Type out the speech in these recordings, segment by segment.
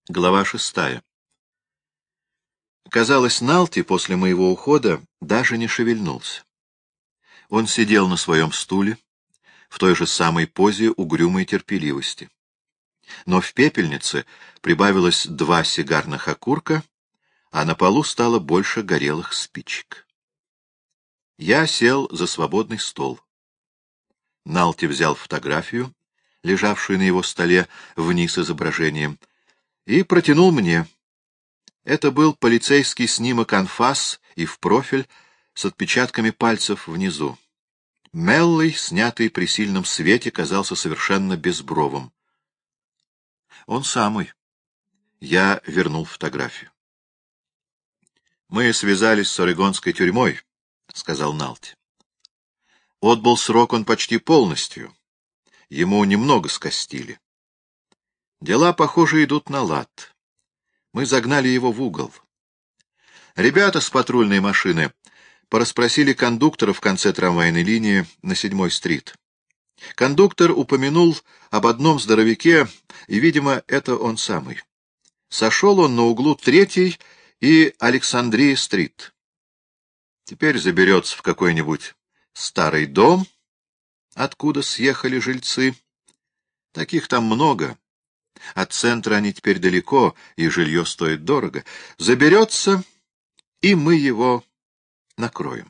Глава 6. Казалось, Налти после моего ухода даже не шевельнулся. Он сидел на своем стуле, в той же самой позе угрюмой терпеливости. Но в пепельнице прибавилось 2 сигарных окурка, а на полу стало больше горелых спичек. Я сел за свободный стол. Налти взял фотографию, лежавшую на его столе вниз изображением, и протянул мне. Это был полицейский снимок анфас и в профиль с отпечатками пальцев внизу. Меллой, снятый при сильном свете, казался совершенно безбровым. Он самый. Я вернул фотографию. «Мы связались с орегонской тюрьмой», — сказал Налти. «Отбыл срок он почти полностью. Ему немного скостили. Дела, похоже, идут на лад. Мы загнали его в угол. Ребята с патрульной машины порасспросили кондуктора в конце трамвайной линии на 7-й стрит. Кондуктор упомянул об одном здоровяке, и, видимо, это он самый. Сошел он на углу 3-й и Александрии-стрит. Теперь заберется в какой-нибудь старый дом, откуда съехали жильцы. Таких там много. От центра они теперь далеко, и жилье стоит дорого. Заберется, и мы его накроем.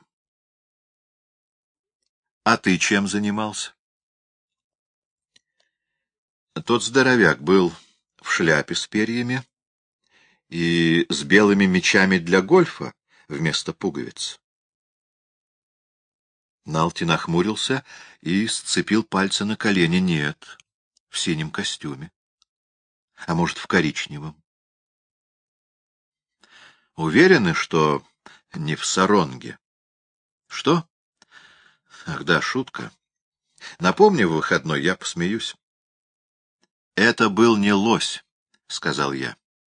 А ты чем занимался? Тот здоровяк был в шляпе с перьями и с белыми мечами для гольфа вместо пуговиц. Налти нахмурился и сцепил пальцы на колени. Нет, в синем костюме. А может, в коричневом. Уверены, что не в саронге? Что? Ах да, шутка. Напомни в выходной, я посмеюсь. Это был не лось, сказал я.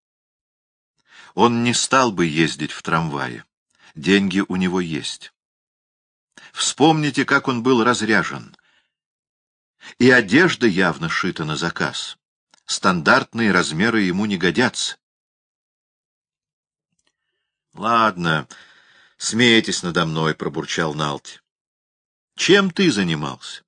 Он не стал бы ездить в трамвае. Деньги у него есть. Вспомните, как он был разряжен. И одежда явно шита на заказ. Стандартные размеры ему не годятся. — Ладно, смейтесь надо мной, — пробурчал Налти. — Чем ты занимался?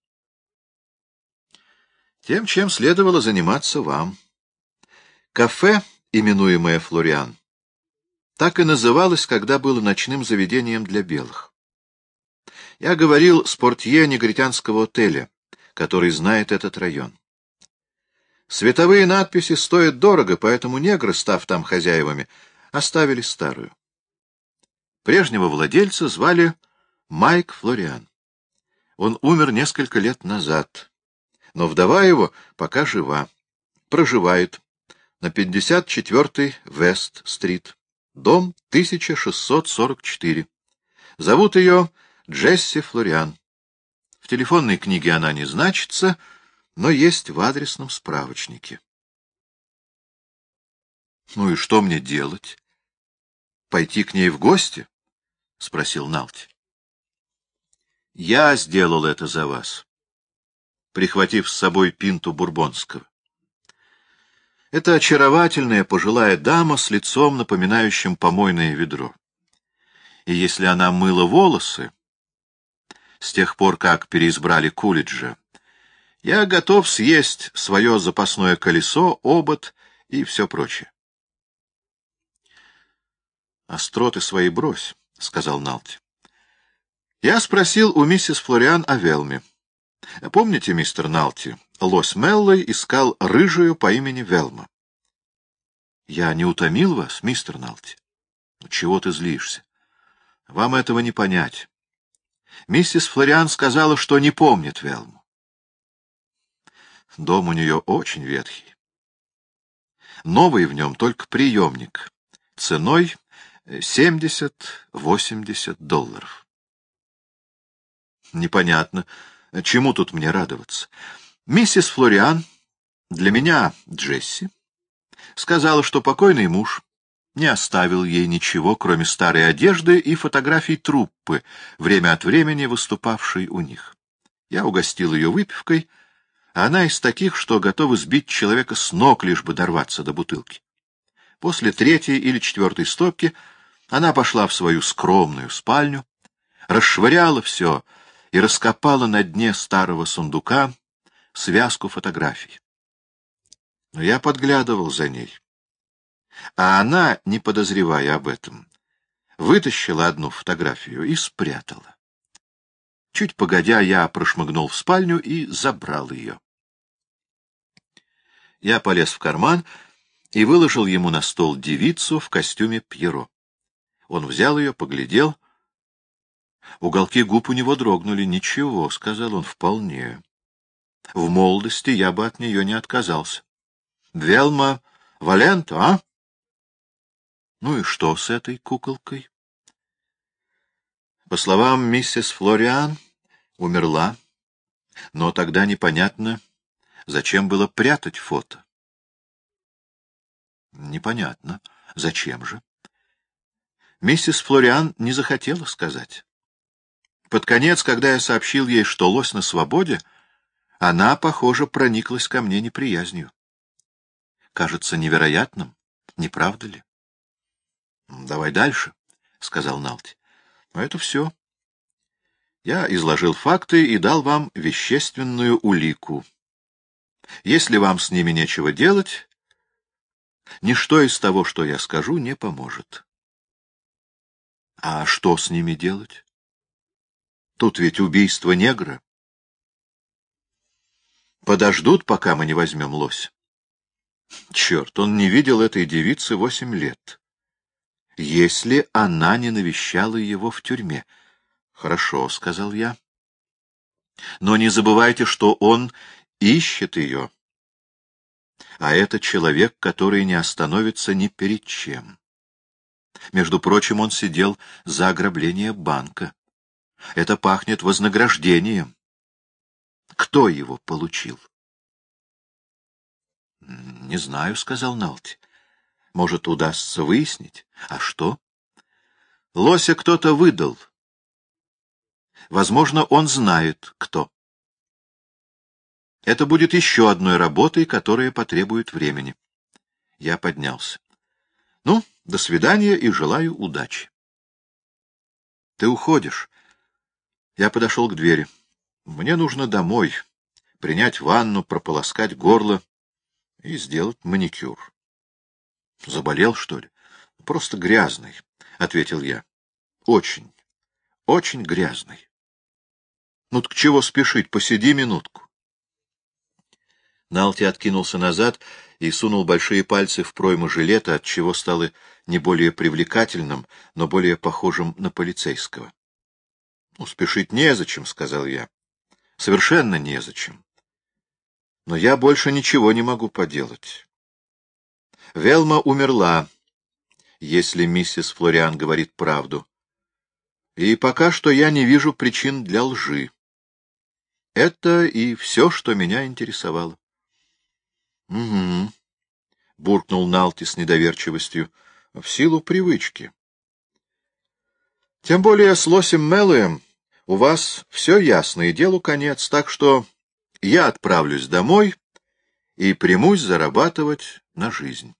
— Тем, чем следовало заниматься вам. Кафе, именуемое «Флориан», так и называлось, когда было ночным заведением для белых. Я говорил с портье негритянского отеля, который знает этот район. Световые надписи стоят дорого, поэтому негры, став там хозяевами, оставили старую. Прежнего владельца звали Майк Флориан. Он умер несколько лет назад, но вдова его пока жива. Проживает на 54-й Вест-стрит, дом 1644. Зовут ее Джесси Флориан. В телефонной книге она не значится, но есть в адресном справочнике. — Ну и что мне делать? Пойти к ней в гости? — спросил Налти. — Я сделал это за вас, прихватив с собой пинту бурбонского. Это очаровательная пожилая дама с лицом, напоминающим помойное ведро. И если она мыла волосы, с тех пор, как переизбрали Кулиджа, я готов съесть свое запасное колесо, обод и все прочее. — Остроты свои брось, — сказал Налти. Я спросил у миссис Флориан о Велме. Помните, мистер Налти, лось Меллой искал рыжую по имени Велма? — Я не утомил вас, мистер Налти? — Чего ты злишься? Вам этого не понять. Миссис Флориан сказала, что не помнит Велму. Дом у нее очень ветхий. Новый в нем только приемник, ценой $70-80. Непонятно, чему тут мне радоваться. Миссис Флориан, для меня Джесси, сказала, что покойный муж не оставил ей ничего, кроме старой одежды и фотографий труппы, время от времени выступавшей у них. Я угостил ее выпивкой, а она из таких, что готова сбить человека с ног, лишь бы дорваться до бутылки. После третьей или четвертой стопки она пошла в свою скромную спальню, расшвыряла все и раскопала на дне старого сундука связку фотографий. Но я подглядывал за ней. А она, не подозревая об этом, вытащила одну фотографию и спрятала. Чуть погодя, я прошмыгнул в спальню и забрал ее. Я полез в карман и выложил ему на стол девицу в костюме Пьеро. Он взял ее, поглядел. Уголки губ у него дрогнули. «Ничего», — сказал он, — «вполне. В молодости я бы от нее не отказался. Велма Валенто, а? Ну и что с этой куколкой?» По словам миссис Флориан, умерла, но тогда непонятно, зачем было прятать фото. Непонятно. Зачем же? Миссис Флориан не захотела сказать. Под конец, когда я сообщил ей, что лось на свободе, она, похоже, прониклась ко мне неприязнью. Кажется невероятным, не правда ли? — Давай дальше, — сказал Налти. — Но это все. Я изложил факты и дал вам вещественную улику. Если вам с ними нечего делать, ничто из того, что я скажу, не поможет. А что с ними делать? Тут ведь убийство негра. Подождут, пока мы не возьмем лось. Черт, он не видел этой девицы 8 лет. Если она не навещала его в тюрьме. Хорошо, — сказал я. Но не забывайте, что он ищет ее. А это человек, который не остановится ни перед чем. Между прочим, он сидел за ограбление банка. Это пахнет вознаграждением. Кто его получил? — Не знаю, — сказал Налти. — Может, удастся выяснить. А что? Лося кто-то выдал. Возможно, он знает, кто. Это будет еще одной работой, которая потребует времени. Я поднялся. Ну, до свидания и желаю удачи. Ты уходишь. Я подошел к двери. Мне нужно домой, принять ванну, прополоскать горло и сделать маникюр. Заболел, что ли? Просто грязный, — ответил я. Очень, очень грязный. Ну так чего спешить, посиди минутку. Налти откинулся назад и сунул большие пальцы в пройму жилета, отчего стало не более привлекательным, но более похожим на полицейского. — Ну, спешить незачем, — сказал я. — Совершенно незачем. Но я больше ничего не могу поделать. Велма умерла, если миссис Флориан говорит правду. И пока что я не вижу причин для лжи. Это и все, что меня интересовало. — Угу, — буркнул Налти с недоверчивостью, — в силу привычки. — Тем более с лосем Мэллоем у вас все ясно, и делу конец, так что я отправлюсь домой и примусь зарабатывать на жизнь.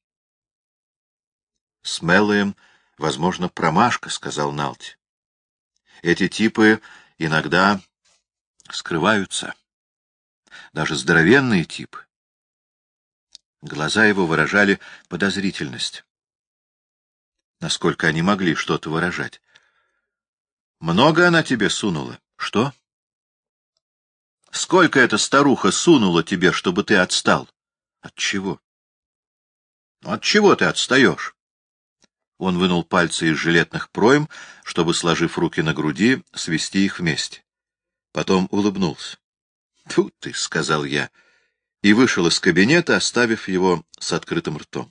— С Мэллоем, возможно, промашка, — сказал Налти. — Эти типы иногда скрываются. Даже здоровенные типы. Глаза его выражали подозрительность. Насколько они могли что-то выражать. Много она тебе сунула? Что? Сколько эта старуха сунула тебе, чтобы ты отстал? От чего? От чего ты отстаешь? Он вынул пальцы из жилетных пройм, чтобы, сложив руки на груди, свести их вместе. Потом улыбнулся. — Тут ты, — сказал я, и вышел из кабинета, оставив его с открытым ртом.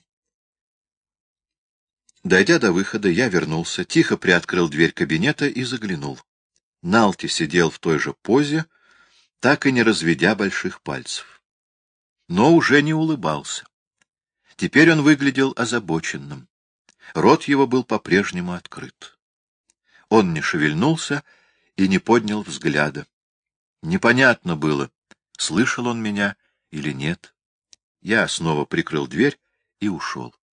Дойдя до выхода, я вернулся, тихо приоткрыл дверь кабинета и заглянул. Налти сидел в той же позе, так и не разведя больших пальцев. Но уже не улыбался. Теперь он выглядел озабоченным. Рот его был по-прежнему открыт. Он не шевельнулся и не поднял взгляда. Непонятно было, слышал он меня или нет. Я снова прикрыл дверь и ушел.